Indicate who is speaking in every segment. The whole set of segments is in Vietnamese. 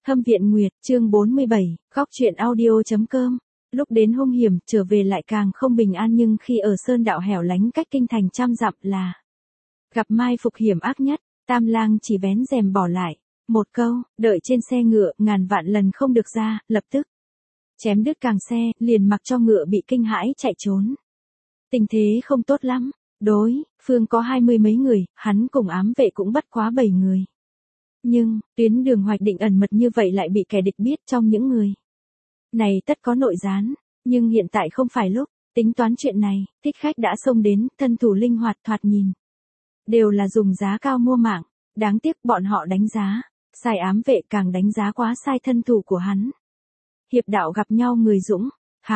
Speaker 1: Hâm Viện Nguyệt, chương 47, góc truyện audio.com. Lúc đến hung hiểm, trở về lại càng không bình an, nhưng khi ở sơn đạo hẻo lánh cách kinh thành trăm dặm là gặp mai phục hiểm ác nhất. Tam Lang chỉ vén rèm bỏ lại một câu, đợi trên xe ngựa, ngàn vạn lần không được ra, lập tức chém đứt càng xe, liền mặc cho ngựa bị kinh hãi chạy trốn. Tình thế không tốt lắm, đối phương có 20 mấy người, hắn cùng ám vệ cũng bất quá 7 người. Nhưng, tuyến đường hoạch định ẩn mật như vậy lại bị kẻ địch biết, trong những người này tất có nội gián, nhưng hiện tại không phải lúc tính toán chuyện này. Thích Khách đã xông đến, thân thủ linh hoạt, thoạt nhìn đều là dùng giá cao mua mạng, đáng tiếc bọn họ đánh giá sai ám vệ, càng đánh giá quá sai thân thủ của hắn. Hiệp đạo gặp nhau người dũng,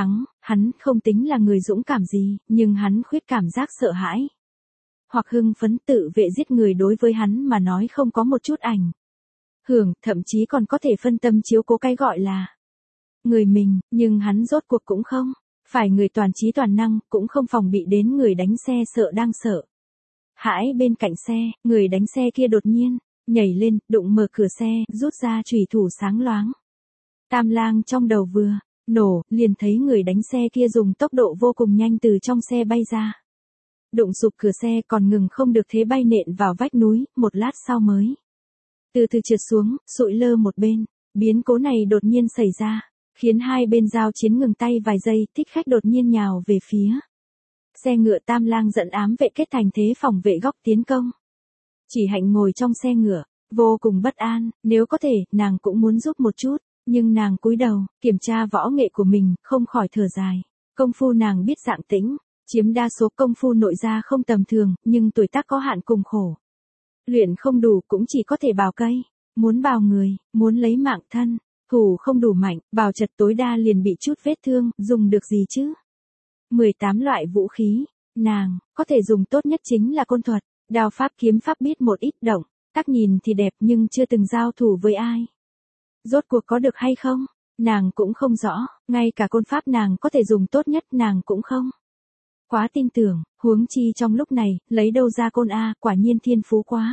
Speaker 1: hắn không tính là người dũng cảm gì, nhưng hắn khuyết cảm giác sợ hãi hoặc hưng phấn. Tự vệ giết người đối với hắn mà nói không có một chút ảnh hưởng, thậm chí còn có thể phân tâm chiếu cố cái gọi là người mình, nhưng hắn rốt cuộc cũng không phải người toàn trí toàn năng, cũng không phòng bị đến người đánh xe sợ đang sợ hãi. Bên cạnh xe, người đánh xe kia đột nhiên nhảy lên, đụng mở cửa xe, rút ra chùy thủ sáng loáng. Tam Lang trong đầu vừa nổ, liền thấy người đánh xe kia dùng tốc độ vô cùng nhanh từ trong xe bay ra, đụng sụp cửa xe, còn ngừng không được thế bay nện vào vách núi, một lát sau mới từ từ trượt xuống, sụi lơ một bên. Biến cố này đột nhiên xảy ra, khiến hai bên giao chiến ngừng tay vài giây. Thích Khách đột nhiên nhào về phía xe ngựa. Tam Lang dẫn ám vệ kết thành thế phòng vệ góc tiến công. Chỉ Hạnh ngồi trong xe ngựa, vô cùng bất an, nếu có thể, nàng cũng muốn giúp một chút, nhưng nàng cúi đầu, kiểm tra võ nghệ của mình, không khỏi thở dài. Công phu nàng biết dạng tĩnh, chiếm đa số, công phu nội gia không tầm thường, nhưng tuổi tác có hạn cùng khổ luyện không đủ, cũng chỉ có thể bào cây. Muốn bào người, muốn lấy mạng thân, thủ không đủ mạnh, bào chật tối đa liền bị chút vết thương, dùng được gì chứ? 18 loại vũ khí, nàng có thể dùng tốt nhất chính là côn thuật, đao pháp kiếm pháp biết một ít, động tác nhìn thì đẹp nhưng chưa từng giao thủ với ai. Rốt cuộc có được hay không, nàng cũng không rõ, ngay cả côn pháp nàng có thể dùng tốt nhất nàng cũng không quá tin tưởng, huống chi trong lúc này, lấy đâu ra côn a, quả nhiên thiên phú quá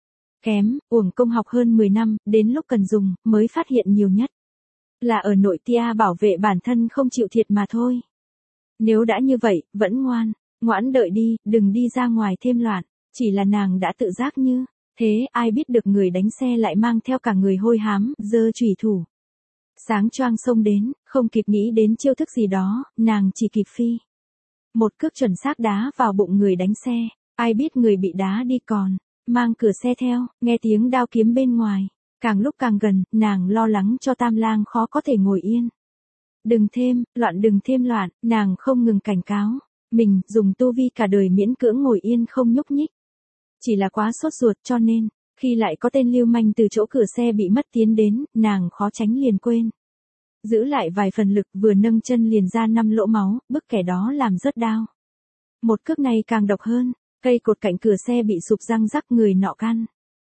Speaker 1: kém, uổng công học hơn 10 năm, đến lúc cần dùng, mới phát hiện nhiều nhất là ở nội tia bảo vệ bản thân không chịu thiệt mà thôi. Nếu đã như vậy, vẫn ngoãn đợi đi, đừng đi ra ngoài thêm loạn. Chỉ là nàng đã tự giác như thế, ai biết được người đánh xe lại mang theo cả người hôi hám, giơ chùy thủ sáng choang xông đến, không kịp nghĩ đến chiêu thức gì đó, nàng chỉ kịp phi một cước chuẩn xác đá vào bụng người đánh xe. Ai biết người bị đá đi còn mang cửa xe theo. Nghe tiếng đao kiếm bên ngoài càng lúc càng gần, nàng lo lắng cho Tam Lang khó có thể ngồi yên. Đừng thêm loạn, nàng không ngừng cảnh cáo mình, dùng tu vi cả đời miễn cưỡng ngồi yên không nhúc nhích, chỉ là quá sốt ruột, cho nên khi lại có tên lưu manh từ chỗ cửa xe bị mất tiến đến, nàng khó tránh liền quên giữ lại vài phần lực, vừa nâng chân liền ra 5 lỗ máu, bức kẻ đó làm rớt đao. Một cước này càng độc hơn, cây cột cạnh cửa xe bị sụp răng rắc, người nọ căn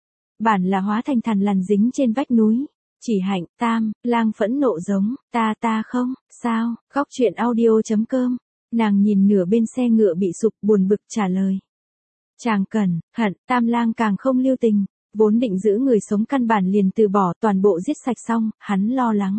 Speaker 1: bản là hóa thành thằn lằn dính trên vách núi. Chỉ Hạnh, Tam Lang phẫn nộ giống, ta không, sao? Góc truyện audio.com. Nàng nhìn nửa bên xe ngựa bị sụp, buồn bực trả lời. Chàng cẩn thận. Tam Lang càng không lưu tình, vốn định giữ người sống căn bản liền từ bỏ, toàn bộ giết sạch xong, hắn lo lắng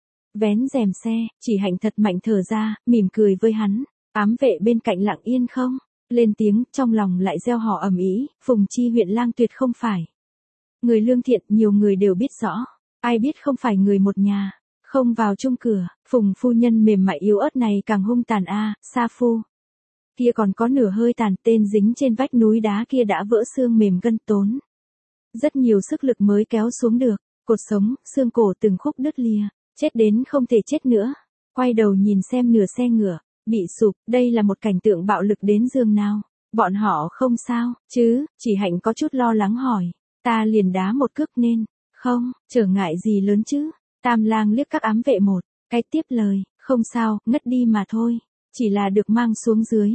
Speaker 1: vén rèm xe. Chỉ Hạnh thật mạnh thở ra, mỉm cười với hắn. Ám vệ bên cạnh lặng yên không lên tiếng, trong lòng lại gieo hò ầm ĩ. Phùng Chi huyện lang tuyệt không phải người lương thiện, nhiều người đều biết rõ. Ai biết không phải người một nhà, không vào chung cửa. Phùng phu nhân mềm mại yếu ớt này càng hung tàn a. Sa phu kia còn có nửa hơi tàn, tên dính trên vách núi đá kia đã vỡ xương mềm gân, tốn rất nhiều sức lực mới kéo xuống được. Cột sống, xương cổ từng khúc đứt lìa, chết đến không thể chết nữa. Quay đầu nhìn xem nửa xe ngựa bị sụp, đây là một cảnh tượng bạo lực đến giường nào. Bọn họ không sao chứ? Chỉ Hạnh có chút lo lắng hỏi. Ta liền đá một cước nên không trở ngại gì lớn chứ? Tam Lang liếc các ám vệ một cái, tiếp lời, không sao, ngất đi mà thôi, chỉ là được mang xuống dưới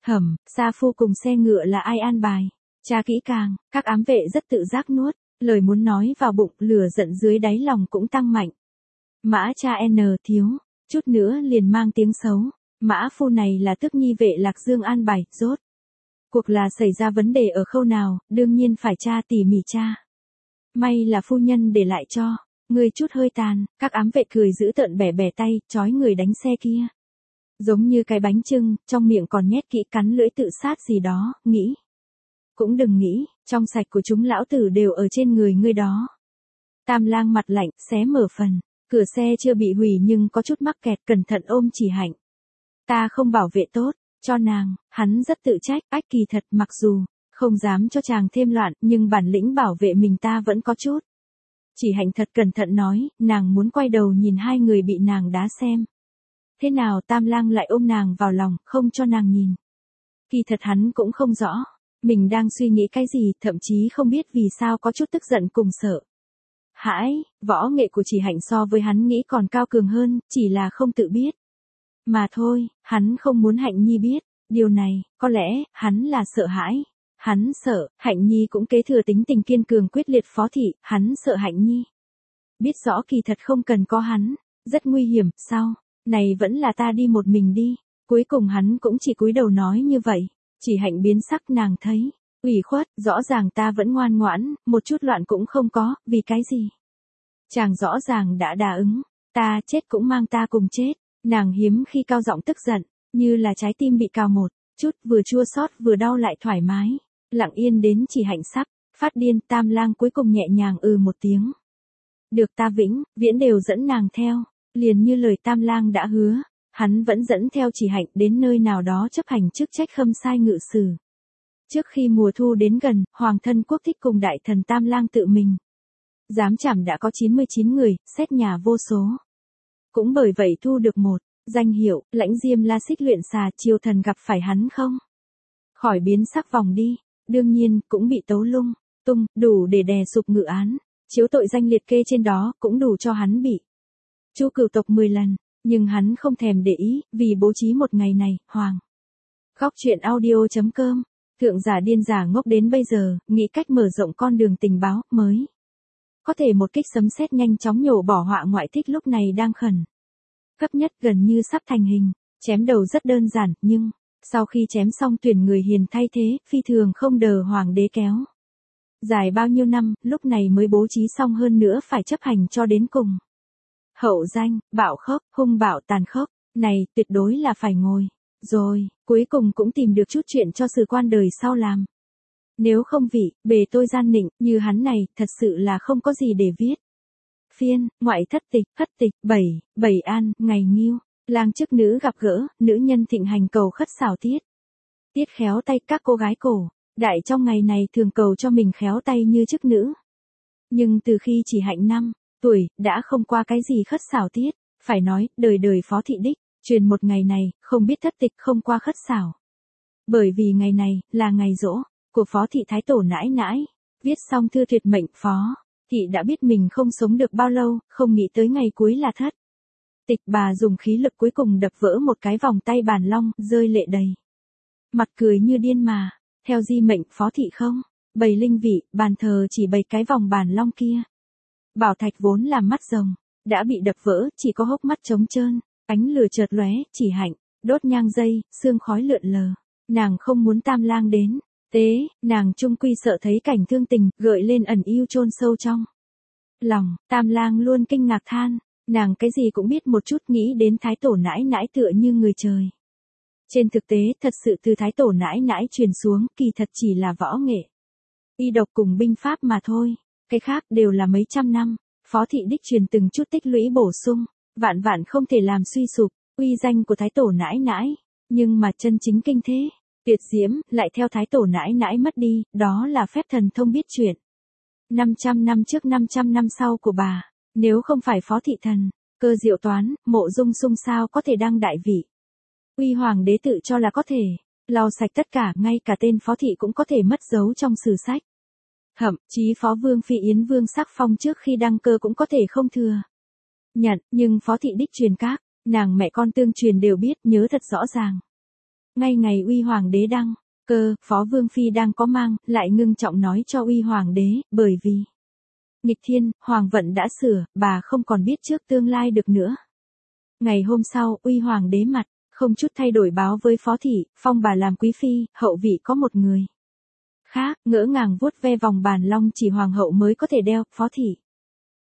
Speaker 1: Sa phu cùng xe ngựa là ai an bài? Tra kỹ càng. Các ám vệ rất tự giác nuốt lời muốn nói vào bụng, lửa giận dưới đáy lòng cũng tăng mạnh. Mã cha N thiếu chút nữa liền mang tiếng xấu. Mã phu này là tước nhi vệ Lạc Dương an bài, rốt cuộc là xảy ra vấn đề ở khâu nào, đương nhiên phải tra tỉ mỉ tra. May là phu nhân để lại cho Ngươi chút hơi tàn, các ám vệ cười giữ tợn bẻ bẻ tay, trói người đánh xe kia. Giống như cái bánh chưng, trong miệng còn nhét kỹ cắn lưỡi tự sát gì đó, nghĩ. Cũng đừng nghĩ, trong sạch của chúng lão tử đều ở trên người ngươi đó. Tam Lang mặt lạnh, xé mở phần. Cửa xe chưa bị hủy nhưng có chút mắc kẹt, cẩn thận ôm Chỉ Hạnh. Ta không bảo vệ tốt, cho nàng, hắn rất tự trách, ách kỳ thật mặc dù, không dám cho chàng thêm loạn, nhưng bản lĩnh bảo vệ mình ta vẫn có chút. Chỉ Hạnh thật cẩn thận nói, nàng muốn quay đầu nhìn hai người bị nàng đá xem. Thế nào Tam Lang lại ôm nàng vào lòng, không cho nàng nhìn. Kỳ thật hắn cũng không rõ, mình đang suy nghĩ cái gì, thậm chí không biết vì sao có chút tức giận cùng sợ. Hãi, võ nghệ của Chỉ Hạnh so với hắn nghĩ còn cao cường hơn, chỉ là không tự biết. Mà thôi, hắn không muốn Hạnh Nhi biết, điều này, có lẽ, hắn là sợ hãi. Hắn sợ, Hạnh Nhi cũng kế thừa tính tình kiên cường quyết liệt Phó Thị, hắn sợ Hạnh Nhi. Biết rõ kỳ thật không cần có hắn, rất nguy hiểm, sao, này vẫn là ta đi một mình đi. Cuối cùng hắn cũng chỉ cúi đầu nói như vậy, Chỉ Hạnh biến sắc nàng thấy. Ủy khuất, rõ ràng ta vẫn ngoan ngoãn, một chút loạn cũng không có, vì cái gì? Chàng rõ ràng đã đáp ứng, ta chết cũng mang ta cùng chết. Nàng hiếm khi cao giọng tức giận, như là trái tim bị cào một chút, vừa chua xót vừa đau lại thoải mái. Lặng yên đến Chỉ Hạnh sắp phát điên, Tam Lang cuối cùng nhẹ nhàng một tiếng. Được ta vĩnh viễn đều dẫn nàng theo, liền như lời Tam Lang đã hứa, hắn vẫn dẫn theo Chỉ Hạnh đến nơi nào đó chấp hành chức trách khâm sai ngự sử. Trước khi mùa thu đến gần, Hoàng thân Quốc Thích cùng đại thần Tam Lang tự mình giám trảm đã có 99 người, xét nhà vô số. Cũng bởi vậy thu được một danh hiệu, lãnh diêm la xích luyện xà, triều thần gặp phải hắn không khỏi biến sắc vòng đi, đương nhiên cũng bị tấu lung tung, đủ để đè sụp ngự án, chiếu tội danh liệt kê trên đó cũng đủ cho hắn bị chu cửu tộc 10 lần, nhưng hắn không thèm để ý, vì bố trí một ngày này, Hoàng. Góc truyện audio.com, thượng giả điên giả ngốc đến bây giờ, nghĩ cách mở rộng con đường tình báo mới. Có thể một kích sấm sét nhanh chóng nhổ bỏ họa ngoại thích lúc này đang khẩn cấp nhất, gần như sắp thành hình. Chém đầu rất đơn giản, nhưng sau khi chém xong tuyển người hiền thay thế, phi thường không đờ hoàng đế kéo dài bao nhiêu năm, lúc này mới bố trí xong, hơn nữa phải chấp hành cho đến cùng. Hậu danh, bạo khốc, hung bạo tàn khốc, này tuyệt đối là phải ngồi. Rồi, cuối cùng cũng tìm được chút chuyện cho sử quan đời sau làm. Nếu không vị, bề tôi gian nịnh, như hắn này, thật sự là không có gì để viết. Phiên, ngoại thất tịch, khất tịch, bảy an, ngày nghiêu, lang chức nữ gặp gỡ, nữ nhân thịnh hành cầu khất xảo tiết. Tiết khéo tay các cô gái cổ, đại trong ngày này thường cầu cho mình khéo tay như chức nữ. Nhưng từ khi Chỉ Hạnh 5 tuổi, đã không qua cái gì khất xảo tiết, phải nói, đời đời Phó Thị đích, truyền một ngày này, không biết thất tịch không qua khất xảo. Bởi vì ngày này, là ngày giỗ của Phó Thị Thái Tổ nãi nãi, viết xong thư tuyệt mệnh Phó Thị đã biết mình không sống được bao lâu, không nghĩ tới ngày cuối là thất tịch, bà dùng khí lực cuối cùng đập vỡ một cái vòng tay bàn long, rơi lệ đầy mặt, cười như điên mà, theo di mệnh Phó Thị không bày linh vị, bàn thờ chỉ bày cái vòng bàn long kia. Bảo thạch vốn là mắt rồng, đã bị đập vỡ, chỉ có hốc mắt trống trơn, ánh lửa chợt lóe. Chỉ Hạnh đốt nhang dây, sương khói lượn lờ, nàng không muốn Tam Lang đến tế, nàng trung quy sợ thấy cảnh thương tình, gợi lên ẩn yêu chôn sâu trong lòng. Tam Lang luôn kinh ngạc than, nàng cái gì cũng biết một chút, nghĩ đến Thái Tổ nãi nãi tựa như người trời. Trên thực tế, thật sự từ Thái Tổ nãi nãi truyền xuống, kỳ thật chỉ là võ nghệ, y độc cùng binh pháp mà thôi, cái khác đều là mấy trăm năm, Phó Thị đích truyền từng chút tích lũy bổ sung, vạn vạn không thể làm suy sụp uy danh của Thái Tổ nãi nãi, nhưng mà chân chính kinh thế tuyệt diễm, lại theo Thái Tổ nãi nãi mất đi, đó là phép thần thông biết chuyện. 500 năm trước 500 năm sau của bà, nếu không phải Phó Thị thần cơ diệu toán, Mộ Dung Sung sao có thể đăng đại vị. Uy hoàng đế tự cho là có thể lau sạch tất cả, ngay cả tên Phó Thị cũng có thể mất dấu trong sử sách. Thậm chí Phó Vương Phi Yến Vương sắc phong trước khi đăng cơ cũng có thể không thừa nhận, nhưng Phó Thị đích truyền các nàng mẹ con tương truyền đều biết, nhớ thật rõ ràng. Ngay ngày Uy hoàng đế đăng cơ, Phó Vương Phi đang có mang, lại ngưng trọng nói cho Uy hoàng đế, bởi vì nghịch thiên, hoàng vận đã sửa, bà không còn biết trước tương lai được nữa. Ngày hôm sau, Uy hoàng đế mặt không chút thay đổi báo với Phó Thị, phong bà làm quý phi, hậu vị có một người khác, ngỡ ngàng vuốt ve vòng bàn long chỉ hoàng hậu mới có thể đeo. Phó Thị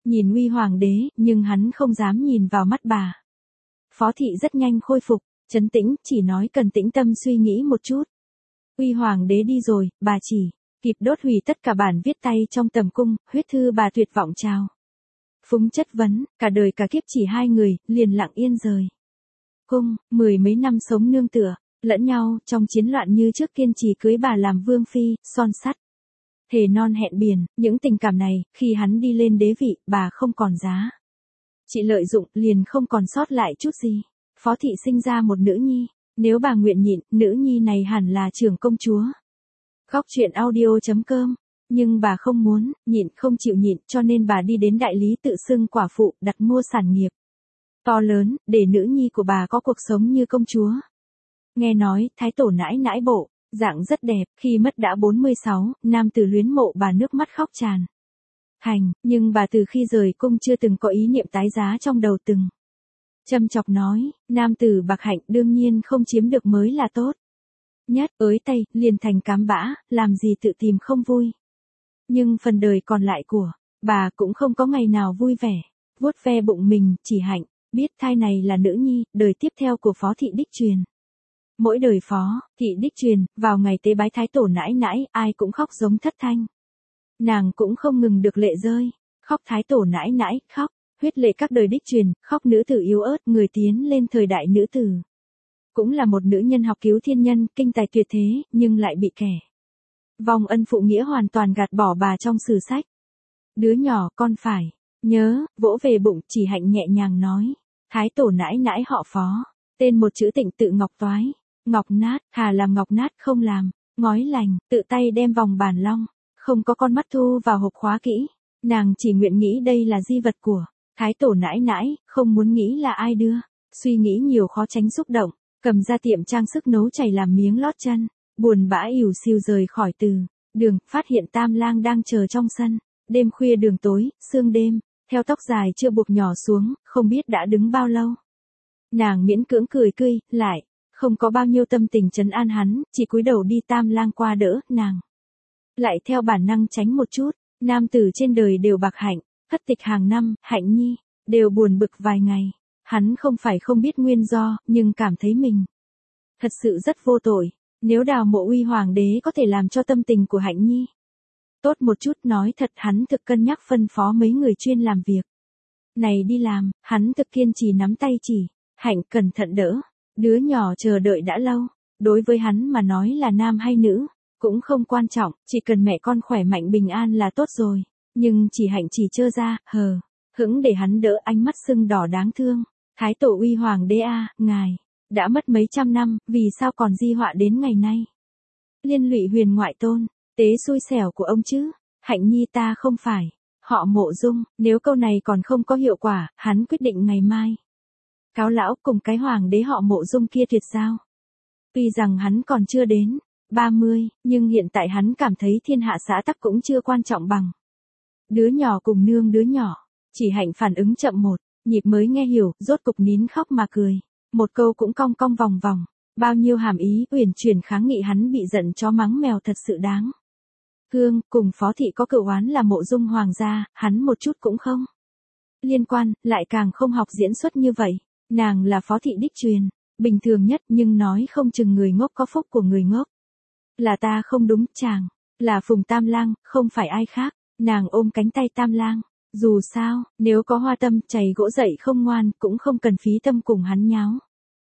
Speaker 1: nhìn Uy Hoàng đế, nhưng hắn không dám nhìn vào mắt bà. Phó thị rất nhanh khôi phục, trấn tĩnh, chỉ nói cần tĩnh tâm suy nghĩ một chút. Uy Hoàng đế đi rồi, bà chỉ kịp đốt hủy tất cả bản viết tay trong tầm cung, huyết thư bà tuyệt vọng chào phúng chất vấn, cả đời cả kiếp chỉ hai người, liền lặng yên rời cung, 10 mấy năm sống nương tựa lẫn nhau, trong chiến loạn như trước kiên trì cưới bà làm vương phi, son sắt thề non hẹn biển, những tình cảm này, khi hắn đi lên đế vị, bà không còn giá trị lợi dụng, liền không còn sót lại chút gì. Phó thị sinh ra một nữ nhi, nếu bà nguyện nhịn, nữ nhi này hẳn là trưởng công chúa. Góc truyện audio.com, nhưng bà không muốn, nhịn không chịu nhịn, cho nên bà đi đến đại lý tự xưng quả phụ, đặt mua sản nghiệp to lớn, để nữ nhi của bà có cuộc sống như công chúa. Nghe nói, thái tổ nãi nãi bộ, dạng rất đẹp, khi mất đã 46, nam tử luyến mộ bà nước mắt khóc tràn thành, nhưng bà từ khi rời cung chưa từng có ý niệm tái giá trong đầu từng. Châm chọc nói, nam tử bạc hạnh đương nhiên không chiếm được mới là tốt nhất, ới tay, liền thành cám bã, làm gì tự tìm không vui. Nhưng phần đời còn lại của bà cũng không có ngày nào vui vẻ, vuốt ve bụng mình, chỉ hạnh, biết thai này là nữ nhi, đời tiếp theo của Phó thị đích truyền. Mỗi đời Phó thị đích truyền, vào ngày tế bái thái tổ nãi nãi, ai cũng khóc giống thất thanh. Nàng cũng không ngừng được lệ rơi, khóc thái tổ nãi nãi, khóc, huyết lệ các đời đích truyền, khóc nữ tử yếu ớt, người tiến lên thời đại nữ tử. Cũng là một nữ nhân học cứu thiên nhân, kinh tài tuyệt thế, nhưng lại bị kẻ vong ân phụ nghĩa hoàn toàn gạt bỏ bà trong sử sách. Đứa nhỏ con phải nhớ, vỗ về bụng, chỉ hạnh nhẹ nhàng nói. Thái tổ nãi nãi họ Phó, tên một chữ Tịnh, tự ngọc toái, ngọc nát, thà làm ngọc nát không làm ngói lành, tự tay đem vòng bàn long, không có con mắt thu vào hộp khóa kỹ. Nàng chỉ nguyện nghĩ đây là di vật của thái tổ nãi nãi, không muốn nghĩ là ai đưa. Suy nghĩ nhiều khó tránh xúc động, cầm ra tiệm trang sức nấu chảy làm miếng lót chân, buồn bã ỉu xìu rời khỏi từ đường, phát hiện Tam Lang đang chờ trong sân. Đêm khuya đường tối, sương đêm, theo tóc dài chưa buộc nhỏ xuống, không biết đã đứng bao lâu. Nàng miễn cưỡng cười lại, không có bao nhiêu tâm tình trấn an hắn, chỉ cúi đầu đi. Tam Lang qua đỡ, nàng lại theo bản năng tránh một chút. Nam tử trên đời đều bạc hạnh, thất tịch hàng năm, hạnh nhi đều buồn bực vài ngày. Hắn không phải không biết nguyên do, nhưng cảm thấy mình thật sự rất vô tội. Nếu đào mộ Uy Hoàng đế có thể làm cho tâm tình của hạnh nhi tốt một chút, nói thật hắn thực cân nhắc phân phó mấy người chuyên làm việc này đi làm. Hắn thực kiên trì nắm tay chỉ hạnh cẩn thận đỡ. Đứa nhỏ chờ đợi đã lâu, đối với hắn mà nói là nam hay nữ cũng không quan trọng, chỉ cần mẹ con khỏe mạnh bình an là tốt rồi. Nhưng chỉ hạnh chỉ trơ ra, hững để hắn đỡ, ánh mắt sưng đỏ đáng thương. Thái tổ Uy Hoàng đế a, ngài đã mất mấy trăm năm, vì sao còn di họa đến ngày nay? Liên lụy huyền ngoại tôn, tế xui xẻo của ông chứ. Hạnh nhi ta không phải họ Mộ Dung. Nếu câu này còn không có hiệu quả, hắn quyết định ngày mai cáo lão cùng cái hoàng đế họ Mộ Dung kia tuyệt giao. Tuy rằng hắn còn chưa đến 30, nhưng hiện tại hắn cảm thấy thiên hạ xã tắc cũng chưa quan trọng bằng đứa nhỏ cùng nương đứa nhỏ. Chỉ hạnh phản ứng chậm một nhịp mới nghe hiểu, rốt cục nín khóc mà cười. Một câu cũng cong cong vòng vòng, bao nhiêu hàm ý uyển chuyển kháng nghị. Hắn bị giận chó mắng mèo thật sự đáng thương. Cùng Phó thị có cựu oán là Mộ Dung hoàng gia, hắn một chút cũng không liên quan, lại càng không học diễn xuất như vậy. Nàng là Phó thị đích truyền, bình thường nhất, nhưng nói không chừng người ngốc có phúc của người ngốc. Là ta không đúng, chàng là Phùng Tam Lang, không phải ai khác. Nàng ôm cánh tay Tam Lang. Dù sao, nếu có hoa tâm, chày gỗ dậy không ngoan, cũng không cần phí tâm cùng hắn nháo.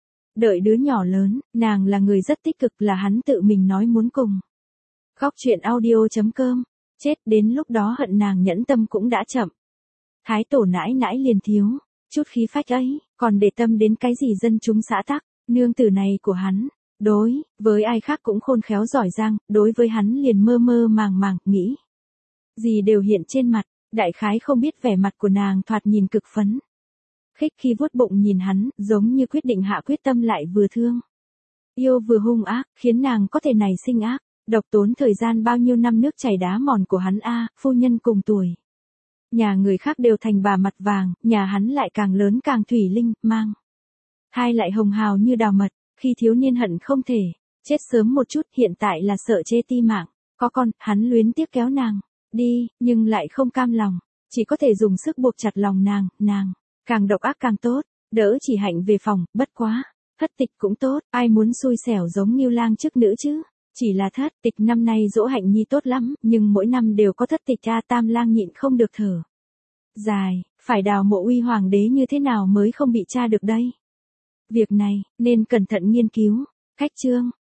Speaker 1: Đợi đứa nhỏ lớn, nàng là người rất tích cực, là hắn tự mình nói muốn cùng. Góc truyện audio.com, chết đến lúc đó hận nàng nhẫn tâm cũng đã chậm. Thái tổ nãi nãi liền thiếu chút khí phách ấy, còn để tâm đến cái gì dân chúng xã tắc. Nương tử này của hắn, đối với ai khác cũng khôn khéo giỏi giang, đối với hắn liền mơ mơ màng màng, nghĩ gì đều hiện trên mặt. Đại khái không biết vẻ mặt của nàng thoạt nhìn cực phấn khích khi vuốt bụng nhìn hắn, giống như quyết định hạ quyết tâm lại vừa thương yêu vừa hung ác, khiến nàng có thể nảy sinh ác độc. Tốn thời gian bao nhiêu năm nước chảy đá mòn của hắn a. Phu nhân cùng tuổi nhà người khác đều thành bà mặt vàng, nhà hắn lại càng lớn càng thủy linh, mang thai lại hồng hào như đào mật. Khi thiếu niên hận không thể chết sớm một chút, hiện tại là sợ chê ti mạng. Có con, hắn luyến tiếc kéo nàng đi, nhưng lại không cam lòng. Chỉ có thể dùng sức buộc chặt lòng nàng, càng độc ác càng tốt, đỡ chỉ hạnh về phòng, bất quá. Thất tịch cũng tốt, ai muốn xui xẻo giống Ngưu Lang chức nữ chứ. Chỉ là thất tịch năm nay dỗ hạnh nhi tốt lắm, nhưng mỗi năm đều có thất tịch A Tam Lang nhịn không được thở dài, phải đào mộ uy hoàng đế như thế nào mới không bị tra được đây. Việc này, nên cẩn thận nghiên cứu. Khách trương,